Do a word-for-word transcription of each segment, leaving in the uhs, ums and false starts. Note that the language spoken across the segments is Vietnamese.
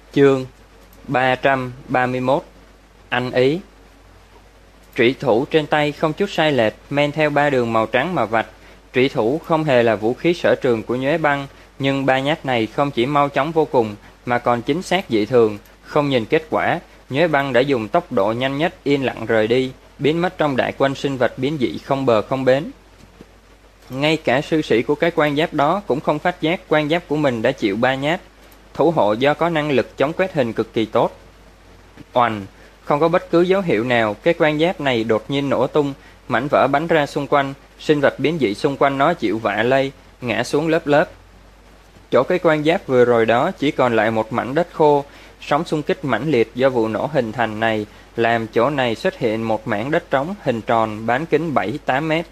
Chương ba trăm ba mươi mốt. Anh ý. Trủy thủ trên tay không chút sai lệch, men theo ba đường màu trắng mà vạch. Trủy thủ không hề là vũ khí sở trường của Nhuế Băng, nhưng ba nhát này không chỉ mau chóng vô cùng mà còn chính xác dị thường. Không nhìn kết quả, Nhuế Băng đã dùng tốc độ nhanh nhất yên lặng rời đi, biến mất trong đại quân sinh vật biến dị không bờ không bến. Ngay cả sư sĩ của cái quan giáp đó cũng không phát giác quan giáp của mình đã chịu ba nhát. Thủ hộ do có năng lực chống quét hình cực kỳ tốt. Oành, không có bất cứ dấu hiệu nào, cái quan giáp này đột nhiên nổ tung, mảnh vỡ bắn ra xung quanh, sinh vật biến dị xung quanh nó chịu vạ lây, ngã xuống lớp lớp. Chỗ cái quan giáp vừa rồi đó chỉ còn lại một mảnh đất khô. Sóng xung kích mãnh liệt do vụ nổ hình thành này làm chỗ này xuất hiện một mảng đất trống hình tròn bán kính bảy tám mét.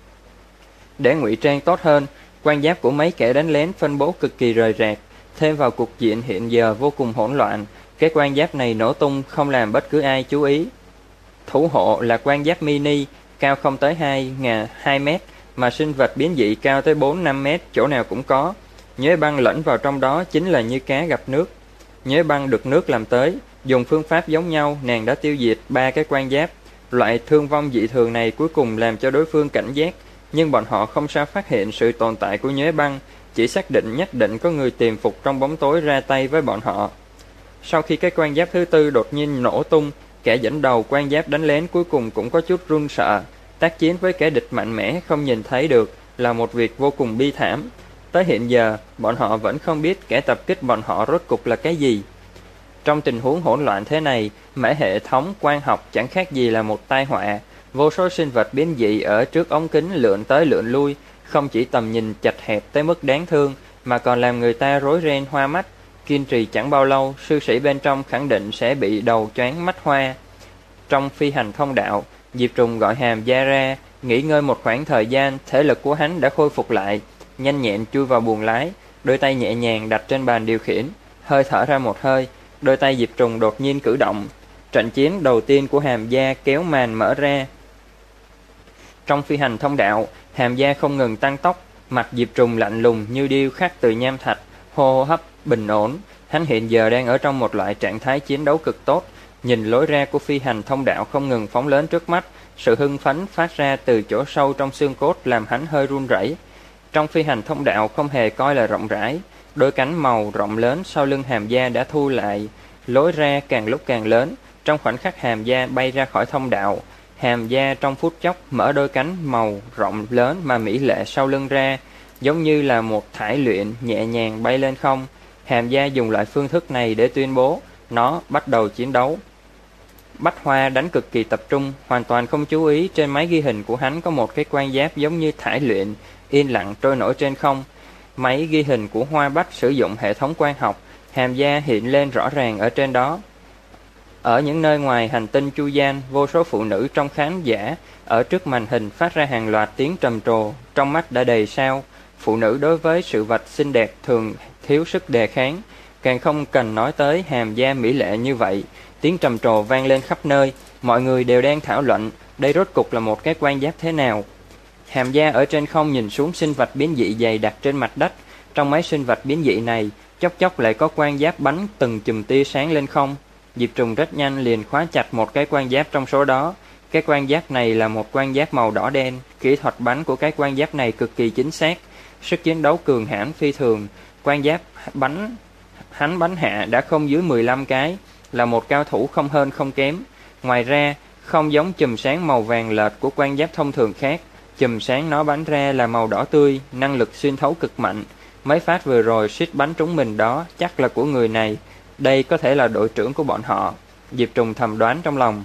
Để ngụy trang tốt hơn, quan giáp của mấy kẻ đánh lén phân bố cực kỳ rời rạc. Thêm vào cục diện hiện giờ vô cùng hỗn loạn, cái quan giáp này nổ tung không làm bất cứ ai chú ý. Thủ hộ là quan giáp mini, cao không tới hai mét, mà sinh vật biến dị cao tới bốn năm mét, chỗ nào cũng có. Nhuế Băng lẫn vào trong đó chính là như cá gặp nước. Nhuế Băng được nước làm tới, dùng phương pháp giống nhau, nàng đã tiêu diệt ba cái quan giáp. Loại thương vong dị thường này cuối cùng làm cho đối phương cảnh giác, nhưng bọn họ không sao phát hiện sự tồn tại của Nhuế Băng, chỉ xác định nhất định có người tiềm phục trong bóng tối ra tay với bọn họ. Sau khi cái quan giáp thứ tư đột nhiên nổ tung, kẻ dẫn đầu quan giáp đánh lén cuối cùng cũng có chút run sợ. Tác chiến với kẻ địch mạnh mẽ không nhìn thấy được là một việc vô cùng bi thảm. Tới hiện giờ, bọn họ vẫn không biết kẻ tập kích bọn họ rốt cục là cái gì. Trong tình huống hỗn loạn thế này, mã hệ thống quan học chẳng khác gì là một tai họa. Vô số sinh vật biến dị ở trước ống kính lượn tới lượn lui, không chỉ tầm nhìn chật hẹp tới mức đáng thương, mà còn làm người ta rối ren hoa mắt. Kiên trì chẳng bao lâu, sư sĩ bên trong khẳng định sẽ bị đầu choáng mắt hoa. Trong phi hành thông đạo, Diệp Trùng gọi Hàm Gia ra, nghỉ ngơi một khoảng thời gian, thể lực của hắn đã khôi phục lại. Nhanh nhẹn chui vào buồng lái, đôi tay nhẹ nhàng đặt trên bàn điều khiển, hơi thở ra một hơi, đôi tay Diệp Trùng đột nhiên cử động. Trận chiến đầu tiên của Hàm Gia kéo màn mở ra. Trong phi hành thông đạo, Hàm Gia không ngừng tăng tốc, mặt Diệp Trùng lạnh lùng như điêu khắc từ nham thạch, hô hấp bình ổn. Hắn hiện giờ đang ở trong một loại trạng thái chiến đấu cực tốt, nhìn lối ra của phi hành thông đạo không ngừng phóng lớn trước mắt, sự hưng phấn phát ra từ chỗ sâu trong xương cốt làm hắn hơi run rẩy. Trong phi hành thông đạo không hề coi là rộng rãi, đôi cánh màu rộng lớn sau lưng Hàm Gia đã thu lại, lối ra càng lúc càng lớn. Trong khoảnh khắc Hàm Gia bay ra khỏi thông đạo, Hàm Gia trong phút chốc mở đôi cánh màu rộng lớn mà mỹ lệ sau lưng ra, giống như là một thải luyện nhẹ nhàng bay lên không. Hàm Gia dùng loại phương thức này để tuyên bố nó bắt đầu chiến đấu. Bách Hoa đánh cực kỳ tập trung, hoàn toàn không chú ý trên máy ghi hình của hắn có một cái quan giáp giống như thải luyện, yên lặng trôi nổi trên không. Máy ghi hình của Hoa Bách sử dụng hệ thống quang học, Hàm Gia hiện lên rõ ràng ở trên đó. Ở những nơi ngoài hành tinh Chu Gian, vô số phụ nữ trong khán giả ở trước màn hình phát ra hàng loạt tiếng trầm trồ, trong mắt đã đầy sao. Phụ nữ đối với sự vật xinh đẹp thường thiếu sức đề kháng, càng không cần nói tới Hàm Gia mỹ lệ như vậy. Tiếng trầm trồ vang lên khắp nơi, mọi người đều đang thảo luận đây rốt cục là một cái quan giáp thế nào. Hàm Gia ở trên không nhìn xuống sinh vật biến dị dày đặc trên mặt đất. Trong mấy sinh vật biến dị này, chốc chốc lại có quan giáp bắn từng chùm tia sáng lên không. Diệp Trùng rất nhanh liền khóa chặt một cái quan giáp trong số đó. Cái quan giáp này là một quan giáp màu đỏ đen, kỹ thuật bắn của cái quan giáp này cực kỳ chính xác, sức chiến đấu cường hãn phi thường. Quan giáp bắn hắn bắn hạ đã không dưới mười lăm cái, là một cao thủ không hơn không kém. Ngoài ra, không giống chùm sáng màu vàng lệch của quan giáp thông thường khác, chùm sáng nó bắn ra là màu đỏ tươi, năng lực xuyên thấu cực mạnh. Mấy phát vừa rồi suýt bắn trúng mình đó chắc là của người này, đây có thể là đội trưởng của bọn họ, Diệp Trùng thầm đoán trong lòng.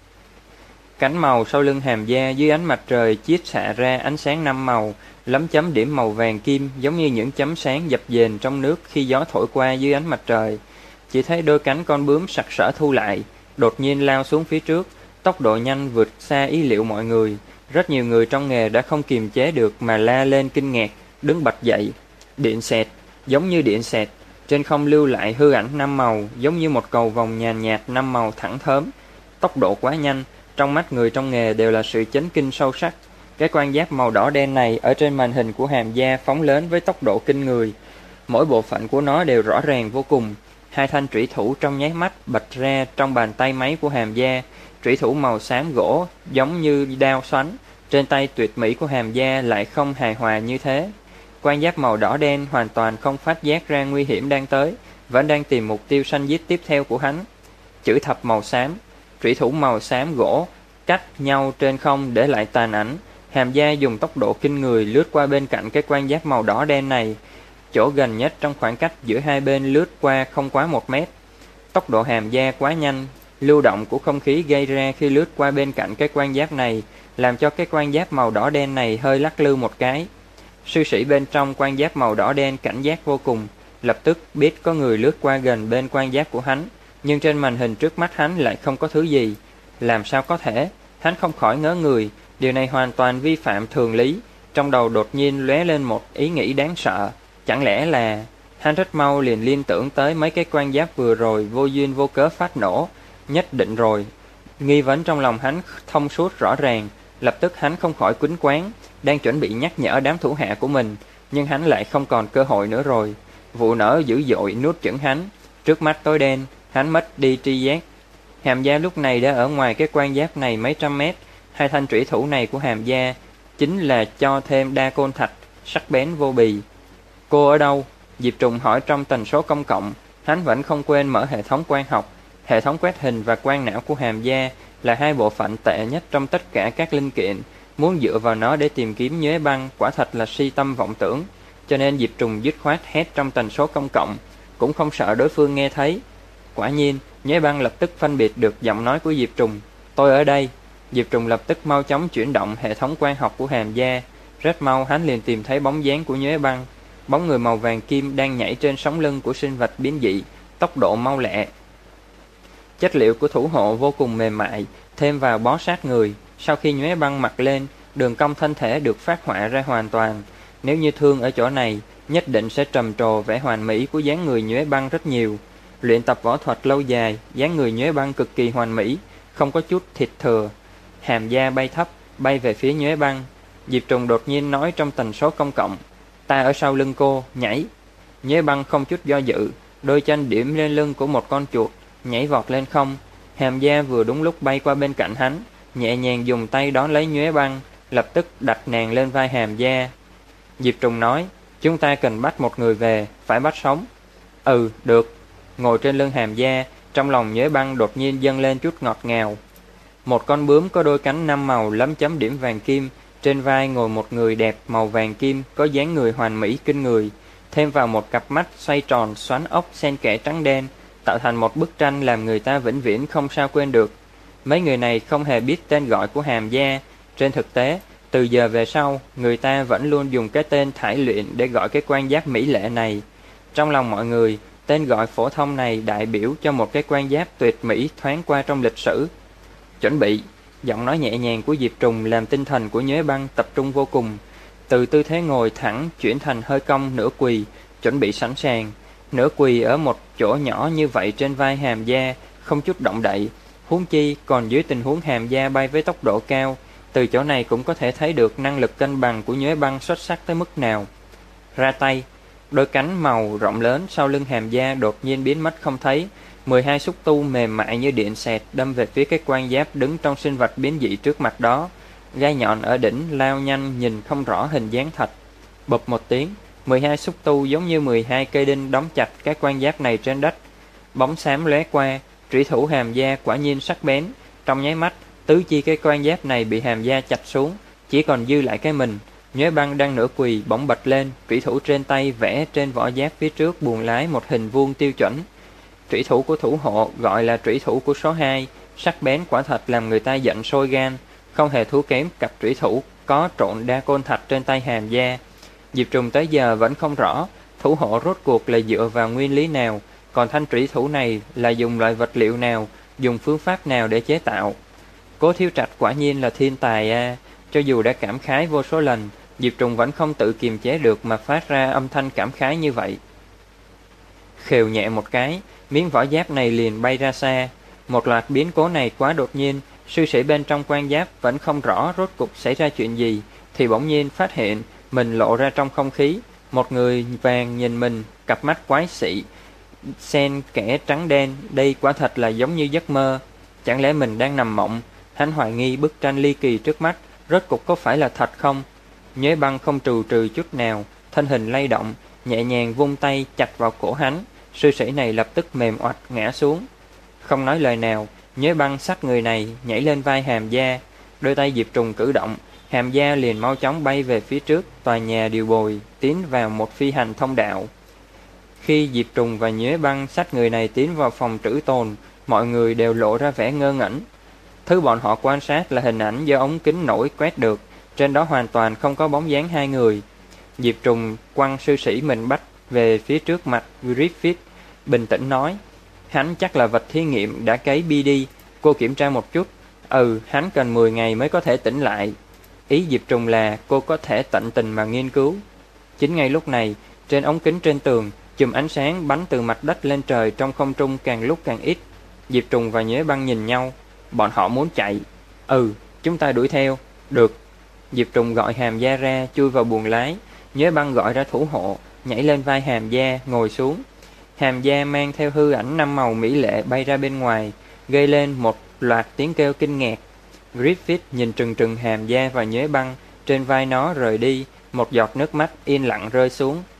Cánh màu sau lưng Hàm Gia dưới ánh mặt trời chiết xạ ra ánh sáng năm màu, lấm chấm điểm màu vàng kim giống như những chấm sáng dập dềnh trong nước khi gió thổi qua dưới ánh mặt trời. Chỉ thấy đôi cánh con bướm sặc sỡ thu lại, đột nhiên lao xuống phía trước, tốc độ nhanh vượt xa ý liệu mọi người. Rất nhiều người trong nghề đã không kiềm chế được mà la lên kinh ngạc, đứng bật dậy. Điện xẹt, giống như điện xẹt, trên không lưu lại hư ảnh năm màu, giống như một cầu vòng nhàn nhạt năm màu thẳng thớm. Tốc độ quá nhanh, trong mắt người trong nghề đều là sự chấn kinh sâu sắc. Cái quan giáp màu đỏ đen này ở trên màn hình của Hàm Gia phóng lớn với tốc độ kinh người. Mỗi bộ phận của nó đều rõ ràng vô cùng, Hai thanh trủy thủ trong nháy mắt bật ra trong bàn tay máy của Hàm Gia. Trủy thủ màu xám gỗ giống như đao xoắn, trên tay tuyệt mỹ của Hàm Gia lại không hài hòa như thế. Quan giáp màu đỏ đen hoàn toàn không phát giác ra nguy hiểm đang tới, vẫn đang tìm mục tiêu săn giết tiếp theo của hắn. Chữ thập màu xám, trủy thủ màu xám gỗ cách nhau trên không để lại tàn ảnh. Hàm Gia dùng tốc độ kinh người lướt qua bên cạnh cái quan giáp màu đỏ đen này, chỗ gần nhất trong khoảng cách giữa hai bên lướt qua không quá một mét. Tốc độ Hàm Gia quá nhanh, lưu động của không khí gây ra khi lướt qua bên cạnh cái quan giáp này làm cho cái quan giáp màu đỏ đen này hơi lắc lư một cái. Sư sĩ bên trong quan giáp màu đỏ đen cảnh giác vô cùng, lập tức biết có người lướt qua gần bên quan giáp của hắn, nhưng trên màn hình trước mắt hắn lại không có thứ gì. Làm sao có thể? Hắn không khỏi ngớ người, điều này hoàn toàn vi phạm thường lý. Trong đầu đột nhiên lóe lên một ý nghĩ đáng sợ, chẳng lẽ là... Hắn rất mau liền liên tưởng tới mấy cái quan giáp vừa rồi vô duyên vô cớ phát nổ. Nhất định rồi. Nghi vấn trong lòng hắn thông suốt rõ ràng, lập tức hắn không khỏi quýnh quáng, đang chuẩn bị nhắc nhở đám thủ hạ của mình, nhưng hắn lại không còn cơ hội nữa rồi. Vụ nổ dữ dội nuốt chửng hắn, trước mắt tối đen, hắn mất đi tri giác. Hàm Gia lúc này đã ở ngoài cái quan giáp này mấy trăm mét. Hai thanh trủy thủ này của Hàm Gia chính là cho thêm đa côn thạch, sắc bén vô bì. Cô ở đâu? Diệp Trùng hỏi trong tần số công cộng. Hắn vẫn không quên mở hệ thống quang học. Hệ thống quét hình và quang não của Hàm Gia là hai bộ phận tệ nhất trong tất cả các linh kiện. Muốn dựa vào nó để tìm kiếm Nhuế Băng quả thật là si tâm vọng tưởng. Cho nên Diệp Trùng dứt khoát hét trong tần số công cộng, cũng không sợ đối phương nghe thấy. Quả nhiên, Nhuế Băng lập tức phân biệt được giọng nói của Diệp Trùng. Tôi ở đây. Diệp Trùng lập tức mau chóng chuyển động hệ thống quang học của Hàm Gia. Rất mau hắn liền tìm thấy bóng dáng của Nhuế Băng. Bóng người màu vàng kim đang nhảy trên sống lưng của sinh vật biến dị, tốc độ mau lẹ. Chất liệu của thủ hộ vô cùng mềm mại, thêm vào bó sát người. Sau khi Nhuế Băng mặc lên, đường cong thân thể được phát họa ra hoàn toàn. Nếu như thương ở chỗ này, nhất định sẽ trầm trồ vẻ hoàn mỹ của dáng người Nhuế Băng rất nhiều. Luyện tập võ thuật lâu dài, dáng người Nhuế Băng cực kỳ hoàn mỹ, không có chút thịt thừa. Hàm Gia bay thấp, bay về phía Nhuế Băng. Diệp Trùng đột nhiên nói trong tần số công cộng, ta ở sau lưng cô, nhảy. Nhuế Băng không chút do dự, đôi chân điểm lên lưng của một con chuột, nhảy vọt lên không. Hàm Gia vừa đúng lúc bay qua bên cạnh hắn, nhẹ nhàng dùng tay đón lấy Nhuế Băng, lập tức đặt nàng lên vai Hàm Gia. Diệp Trùng nói, chúng ta cần bắt một người về, phải bắt sống. Ừ, được. Ngồi trên lưng Hàm Gia, trong lòng Nhuế Băng đột nhiên dâng lên chút ngọt ngào. Một con bướm có đôi cánh năm màu lấm chấm điểm vàng kim, trên vai ngồi một người đẹp màu vàng kim, có dáng người hoàn mỹ kinh người, thêm vào một cặp mắt xoay tròn xoắn ốc xen kẽ trắng đen, tạo thành một bức tranh làm người ta vĩnh viễn không sao quên được. Mấy người này không hề biết tên gọi của Hàm Gia. Trên thực tế, từ giờ về sau, người ta vẫn luôn dùng cái tên Thải Luyện để gọi cái quan giáp mỹ lệ này. Trong lòng mọi người, tên gọi phổ thông này đại biểu cho một cái quan giáp tuyệt mỹ thoáng qua trong lịch sử. Chuẩn bị. Giọng nói nhẹ nhàng của Diệp Trùng làm tinh thần của Nhuế Băng tập trung vô cùng. Từ tư thế ngồi thẳng chuyển thành hơi cong nửa quỳ, chuẩn bị sẵn sàng. Nửa quỳ ở một chỗ nhỏ như vậy trên vai Hàm Gia, không chút động đậy. Huống chi còn dưới tình huống Hàm Gia bay với tốc độ cao, từ chỗ này cũng có thể thấy được năng lực cân bằng của Nhuế Băng xuất sắc tới mức nào. Ra tay. Đôi cánh màu rộng lớn sau lưng Hàm Gia đột nhiên biến mất không thấy. mười hai xúc tu mềm mại như điện xẹt đâm về phía cái quan giáp đứng trong sinh vật biến dị trước mặt đó. Gai nhọn ở đỉnh lao nhanh nhìn không rõ hình dáng thật. Bụp một tiếng, mười hai xúc tu giống như mười hai cây đinh đóng chặt cái quan giáp này trên đất. Bóng xám lóe qua, trủy thủ Hàm Gia quả nhiên sắc bén. Trong nháy mắt, tứ chi cái quan giáp này bị Hàm Gia chặt xuống, chỉ còn dư lại cái mình. Nhuế Băng đang nửa quỳ bỗng bật lên, trủy thủ trên tay vẽ trên vỏ giáp phía trước buồng lái một hình vuông tiêu chuẩn. Trủy thủ của thủ hộ gọi là trủy thủ của số hai, sắc bén quả thật làm người ta giận sôi gan, không hề thua kém cặp trủy thủ có trộn đa côn thạch trên tay Hàm Gia. Diệp Trùng tới giờ vẫn không rõ thủ hộ rốt cuộc là dựa vào nguyên lý nào, còn thanh trủy thủ này là dùng loại vật liệu nào, dùng phương pháp nào để chế tạo. Cố Thiếu Trạch quả nhiên là thiên tài a. À. Cho dù đã cảm khái vô số lần, Diệp Trùng vẫn không tự kiềm chế được mà phát ra âm thanh cảm khái như vậy. Khều nhẹ một cái, miếng vỏ giáp này liền bay ra xa. Một loạt biến cố này quá đột nhiên, sư sĩ bên trong quan giáp vẫn không rõ rốt cục xảy ra chuyện gì, thì bỗng nhiên phát hiện mình lộ ra trong không khí. Một người vàng nhìn mình, cặp mắt quái dị, xen kẽ trắng đen, đây quả thật là giống như giấc mơ. Chẳng lẽ mình đang nằm mộng? Hắn hoài nghi bức tranh ly kỳ trước mắt, rốt cục có phải là thật không? Nhuế Băng không trù trừ chút nào, thân hình lay động, nhẹ nhàng vung tay chặt vào cổ hắn. Sư sĩ này lập tức mềm oặt ngã xuống. Không nói lời nào, Nhuế Băng xách người này nhảy lên vai Hàm Gia. Đôi tay Diệp Trùng cử động, Hàm Gia liền mau chóng bay về phía trước tòa nhà điều bồi, tiến vào một phi hành thông đạo. Khi Diệp Trùng và Nhuế Băng xách người này tiến vào phòng trữ tồn, mọi người đều lộ ra vẻ ngơ ngẩn. Thứ bọn họ quan sát là hình ảnh do ống kính nổi quét được, trên đó hoàn toàn không có bóng dáng hai người. Diệp Trùng quăng sư sĩ mình bắt về phía trước mặt Griffith, bình tĩnh nói: hắn chắc là vật thí nghiệm đã cấy bê đê, cô kiểm tra một chút. Ừ, hắn cần mười ngày mới có thể tỉnh lại. Ý Diệp Trùng là cô có thể tận tình mà nghiên cứu. Chính ngay lúc này, trên ống kính trên tường, chùm ánh sáng bắn từ mặt đất lên trời trong không trung càng lúc càng ít. Diệp Trùng và Nhuế Băng nhìn nhau. Bọn họ muốn chạy. Ừ, chúng ta đuổi theo. Được. Diệp Trùng gọi Hàm Gia ra, chui vào buồng lái. Nhuế Băng gọi ra thủ hộ, nhảy lên vai Hàm Gia, ngồi xuống. Hàm Gia mang theo hư ảnh năm màu mỹ lệ bay ra bên ngoài, gây lên một loạt tiếng kêu kinh ngạc. Griffith nhìn trừng trừng Hàm Gia và Nhuế Băng, trên vai nó rời đi, một giọt nước mắt yên lặng rơi xuống.